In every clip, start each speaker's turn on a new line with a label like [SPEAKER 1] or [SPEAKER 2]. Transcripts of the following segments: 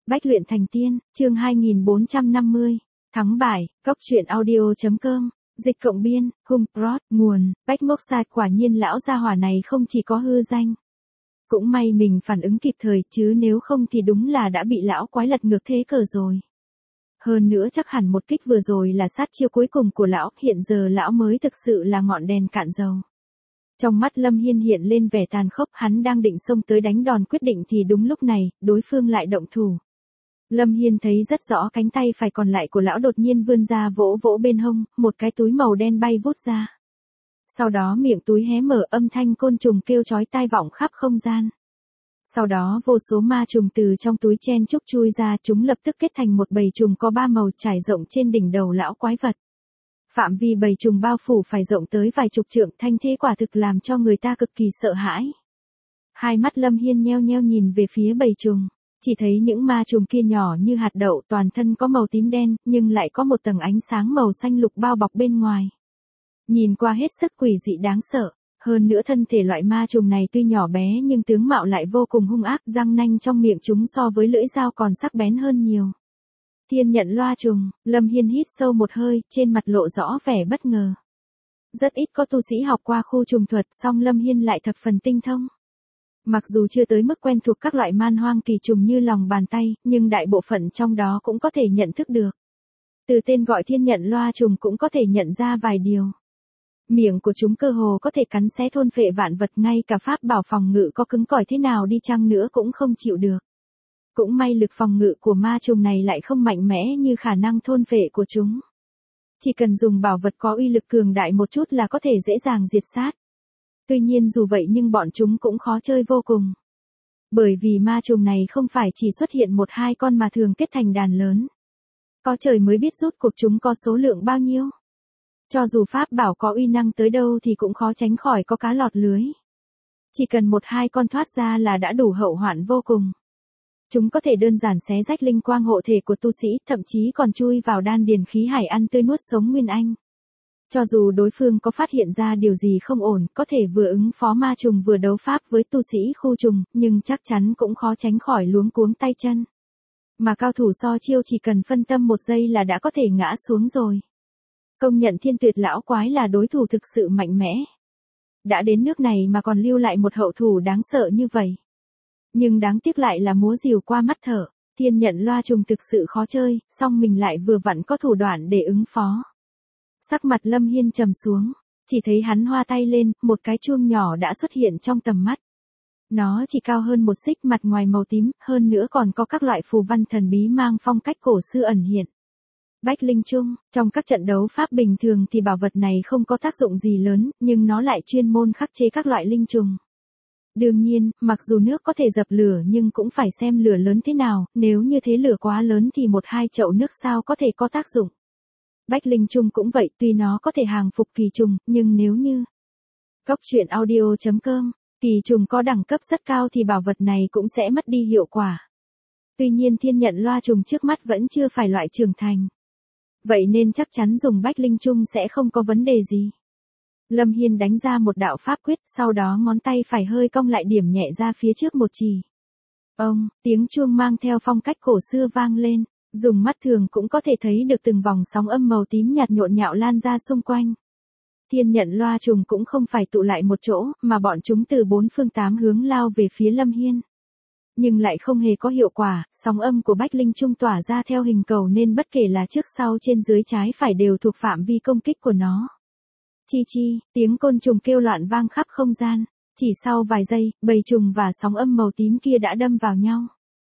[SPEAKER 1] Bách luyện thành tiên, chương 2450. Thắng bại, Cốc truyện audio.com. Dịch cộng biên, Hung Prod, nguồn, Bách Ngốc Sạt. Quả nhiên lão gia hỏa này không chỉ có hư danh. Cũng may mình phản ứng kịp thời, chứ nếu không thì đúng là đã bị lão quái lật ngược thế cờ rồi. Hơn nữa chắc hẳn một kích vừa rồi là sát chiêu cuối cùng của lão, hiện giờ lão mới thực sự là ngọn đèn cạn dầu. Trong mắt Lâm Hiên hiện lên vẻ tàn khốc, hắn đang định xông tới đánh đòn quyết định thì đúng lúc này, đối phương lại động thủ. Lâm Hiên thấy rất rõ cánh tay phải còn lại của lão đột nhiên vươn ra vỗ vỗ bên hông, một cái túi màu đen bay vút ra. Sau đó miệng túi hé mở, âm thanh côn trùng kêu chói tai vọng khắp không gian. Sau đó vô số ma trùng từ trong túi chen chúc chui ra, chúng lập tức kết thành một bầy trùng có 3 màu trải rộng trên đỉnh đầu lão quái vật. Phạm vi bầy trùng bao phủ phải rộng tới vài chục trượng, thanh thế quả thực làm cho người ta cực kỳ sợ hãi. Hai mắt Lâm Hiên nheo nheo nhìn về phía bầy trùng, chỉ thấy những ma trùng kia nhỏ như hạt đậu, toàn thân có màu tím đen, nhưng lại có một tầng ánh sáng màu xanh lục bao bọc bên ngoài. Nhìn qua hết sức quỷ dị đáng sợ, hơn nữa thân thể loại ma trùng này tuy nhỏ bé nhưng tướng mạo lại vô cùng hung ác, răng nanh trong miệng chúng so với lưỡi dao còn sắc bén hơn nhiều. Thiên nhận loa trùng, Lâm Hiên hít sâu một hơi, trên mặt lộ rõ vẻ bất ngờ. Rất ít có tu sĩ học qua khu trùng thuật, song Lâm Hiên lại thập phần tinh thông. Mặc dù chưa tới mức quen thuộc các loại man hoang kỳ trùng như lòng bàn tay, nhưng đại bộ phận trong đó cũng có thể nhận thức được. Từ tên gọi thiên nhận loa trùng cũng có thể nhận ra vài điều. Miệng của chúng cơ hồ có thể cắn xé thôn phệ vạn vật, ngay cả pháp bảo phòng ngự có cứng cỏi thế nào đi chăng nữa cũng không chịu được. Cũng may lực phòng ngự của ma trùng này lại không mạnh mẽ như khả năng thôn phệ của chúng. Chỉ cần dùng bảo vật có uy lực cường đại một chút là có thể dễ dàng diệt sát. Tuy nhiên dù vậy nhưng bọn chúng cũng khó chơi vô cùng. Bởi vì ma trùng này không phải chỉ xuất hiện 1-2 con mà thường kết thành đàn lớn. Có trời mới biết rút cuộc chúng có số lượng bao nhiêu. Cho dù pháp bảo có uy năng tới đâu thì cũng khó tránh khỏi có cá lọt lưới. Chỉ cần 1-2 con thoát ra là đã đủ hậu hoạn vô cùng. Chúng có thể đơn giản xé rách linh quang hộ thể của tu sĩ, thậm chí còn chui vào đan điền khí hải ăn tươi nuốt sống nguyên anh. Cho dù đối phương có phát hiện ra điều gì không ổn, có thể vừa ứng phó ma trùng vừa đấu pháp với tu sĩ khu trùng, nhưng chắc chắn cũng khó tránh khỏi luống cuống tay chân. Mà cao thủ so chiêu chỉ cần phân tâm 1 giây là đã có thể ngã xuống rồi. Công nhận Thiên Tuyệt lão quái là đối thủ thực sự mạnh mẽ. Đã đến nước này mà còn lưu lại một hậu thủ đáng sợ như vậy. Nhưng đáng tiếc lại là múa rìu qua mắt thở, thiên nhận loa trùng thực sự khó chơi, song mình lại vừa vặn có thủ đoạn để ứng phó. Sắc mặt Lâm Hiên trầm xuống, chỉ thấy hắn hoa tay lên, một cái chuông nhỏ đã xuất hiện trong tầm mắt. Nó chỉ cao hơn 1 xích, mặt ngoài màu tím, hơn nữa còn có các loại phù văn thần bí mang phong cách cổ xưa ẩn hiện. Bách linh chung, trong các trận đấu pháp bình thường thì bảo vật này không có tác dụng gì lớn, nhưng nó lại chuyên môn khắc chế các loại linh trùng. Đương nhiên, mặc dù nước có thể dập lửa nhưng cũng phải xem lửa lớn thế nào, nếu như thế lửa quá lớn thì 1-2 chậu nước sao có thể có tác dụng. Bách linh chung cũng vậy, tuy nó có thể hàng phục kỳ trùng, nhưng nếu như Cốc truyện audio.com, kỳ trùng có đẳng cấp rất cao thì bảo vật này cũng sẽ mất đi hiệu quả. Tuy nhiên thiên nhận loa trùng trước mắt vẫn chưa phải loại trưởng thành. Vậy nên chắc chắn dùng bách linh chung sẽ không có vấn đề gì. Lâm Hiên đánh ra một đạo pháp quyết, sau đó ngón tay phải hơi cong lại điểm nhẹ ra phía trước một chỉ. Ông, tiếng chuông mang theo phong cách cổ xưa vang lên, dùng mắt thường cũng có thể thấy được từng vòng sóng âm màu tím nhạt nhộn nhạo lan ra xung quanh. Thiên nhận loa trùng cũng không phải tụ lại một chỗ, mà bọn chúng từ 4 phương 8 hướng lao về phía Lâm Hiên. Nhưng lại không hề có hiệu quả, sóng âm của bách linh chung tỏa ra theo hình cầu nên bất kể là trước sau trên dưới trái phải đều thuộc phạm vi công kích của nó. Chi chi, tiếng côn trùng kêu loạn vang khắp không gian, chỉ sau vài giây, bầy trùng và sóng âm màu tím kia đã đâm vào nhau.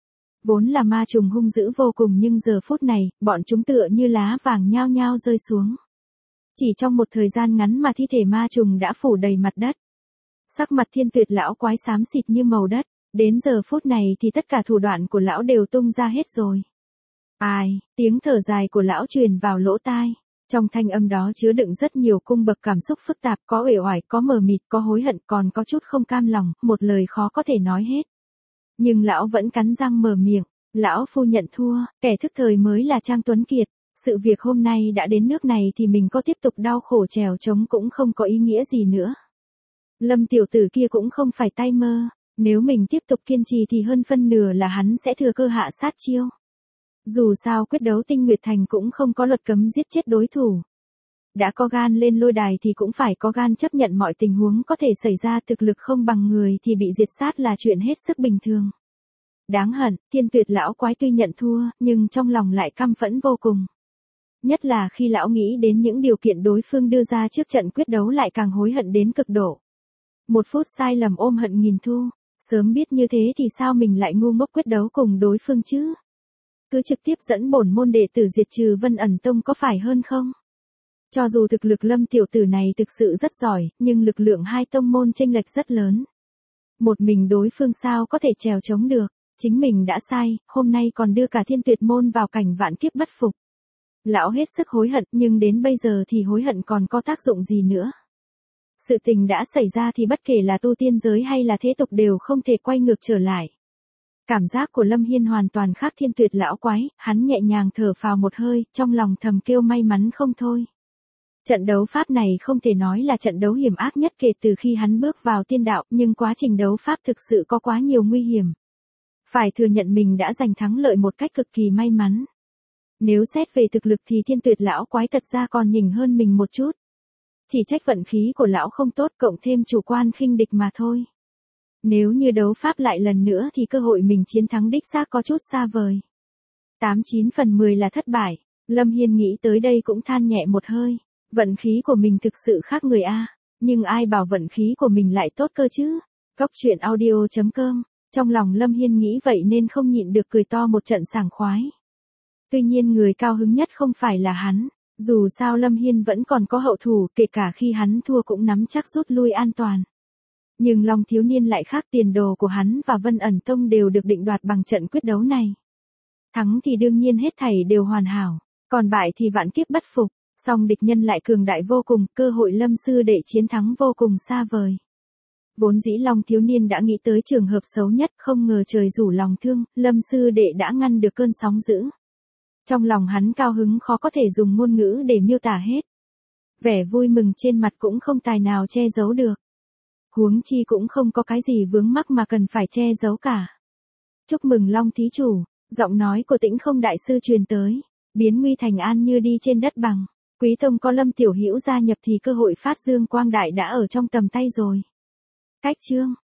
[SPEAKER 1] Vốn là ma trùng hung dữ vô cùng nhưng giờ phút này, bọn chúng tựa như lá vàng nhao nhao rơi xuống. Chỉ trong một thời gian ngắn mà thi thể ma trùng đã phủ đầy mặt đất. Sắc mặt Thiên Tuyệt lão quái xám xịt như màu đất, đến giờ phút này thì tất cả thủ đoạn của lão đều tung ra hết rồi. Ai, tiếng thở dài của lão truyền vào lỗ tai. Trong thanh âm đó chứa đựng rất nhiều cung bậc cảm xúc phức tạp, có uể oải, có mờ mịt, có hối hận, còn có chút không cam lòng, một lời khó có thể nói hết. Nhưng lão vẫn cắn răng mở miệng, lão phu nhận thua, kẻ thức thời mới là Trang Tuấn Kiệt. Sự việc hôm nay đã đến nước này thì mình có tiếp tục đau khổ trèo trống cũng không có ý nghĩa gì nữa. Lâm tiểu tử kia cũng không phải tay mơ, Nếu mình tiếp tục kiên trì thì hơn phân nửa là hắn sẽ thừa cơ hạ sát chiêu. Dù sao quyết đấu Tinh Nguyệt Thành cũng không có luật cấm giết chết đối thủ. Đã có gan lên lôi đài thì cũng phải có gan chấp nhận mọi tình huống có thể xảy ra, thực lực không bằng người thì bị diệt sát là chuyện hết sức bình thường. Đáng hận, Thiên Tuyệt lão quái tuy nhận thua, nhưng trong lòng lại căm phẫn vô cùng. Nhất là khi lão nghĩ đến những điều kiện đối phương đưa ra trước trận quyết đấu lại càng hối hận đến cực độ. 1 phút sai lầm ôm hận nghìn thu, sớm biết như thế thì sao mình lại ngu ngốc quyết đấu cùng đối phương chứ? Cứ trực tiếp dẫn bổn môn đệ tử diệt trừ Vân Ẩn Tông có phải hơn không? Cho dù thực lực Lâm tiểu tử này thực sự rất giỏi, nhưng lực lượng hai tông môn chênh lệch rất lớn. Một mình đối phương sao có thể trèo chống được, chính mình đã sai, hôm nay còn đưa cả Thiên Tuyệt môn vào cảnh vạn kiếp bất phục. Lão hết sức hối hận, nhưng đến bây giờ thì hối hận còn có tác dụng gì nữa. Sự tình đã xảy ra thì bất kể là tu tiên giới hay là thế tục đều không thể quay ngược trở lại. Cảm giác của Lâm Hiên hoàn toàn khác Thiên Tuyệt lão quái, hắn nhẹ nhàng thở phào một hơi, trong lòng thầm kêu may mắn không thôi. Trận đấu pháp này không thể nói là trận đấu hiểm ác nhất kể từ khi hắn bước vào tiên đạo, nhưng quá trình đấu pháp thực sự có quá nhiều nguy hiểm. Phải thừa nhận mình đã giành thắng lợi một cách cực kỳ may mắn. Nếu xét về thực lực thì Thiên Tuyệt lão quái thật ra còn nhỉnh hơn mình một chút. Chỉ trách vận khí của lão không tốt cộng thêm chủ quan khinh địch mà thôi. Nếu như đấu pháp lại lần nữa thì cơ hội mình chiến thắng đích xác có chút xa vời. 89 phần 10 là thất bại, Lâm Hiên nghĩ tới đây cũng than nhẹ một hơi. Vận khí của mình thực sự khác người a, nhưng ai bảo vận khí của mình lại tốt cơ chứ? Góc truyện audio.com, trong lòng Lâm Hiên nghĩ vậy nên không nhịn được cười to một trận sảng khoái. Tuy nhiên người cao hứng nhất không phải là hắn, dù sao Lâm Hiên vẫn còn có hậu thủ, kể cả khi hắn thua cũng nắm chắc rút lui an toàn. Nhưng Long thiếu niên lại khác, tiền đồ của hắn và Vân Ẩn Tông đều được định đoạt bằng trận quyết đấu này. Thắng thì đương nhiên hết thảy đều hoàn hảo, còn bại thì vạn kiếp bất phục, song địch nhân lại cường đại vô cùng, cơ hội Lâm sư đệ chiến thắng vô cùng xa vời. Vốn dĩ Long thiếu niên đã nghĩ tới trường hợp xấu nhất, không ngờ trời rủ lòng thương, Lâm sư đệ đã ngăn được cơn sóng dữ. Trong lòng hắn cao hứng khó có thể dùng ngôn ngữ để miêu tả hết. Vẻ vui mừng trên mặt cũng không tài nào che giấu được. Huống chi cũng không có cái gì vướng mắc mà cần phải che giấu cả. Chúc mừng Long thí chủ, giọng nói của Tĩnh Không đại sư truyền tới, biến nguy thành an như đi trên đất bằng. Quý tông có Lâm tiểu hữu gia nhập thì cơ hội phát dương quang đại đã ở trong tầm tay rồi. Cách chương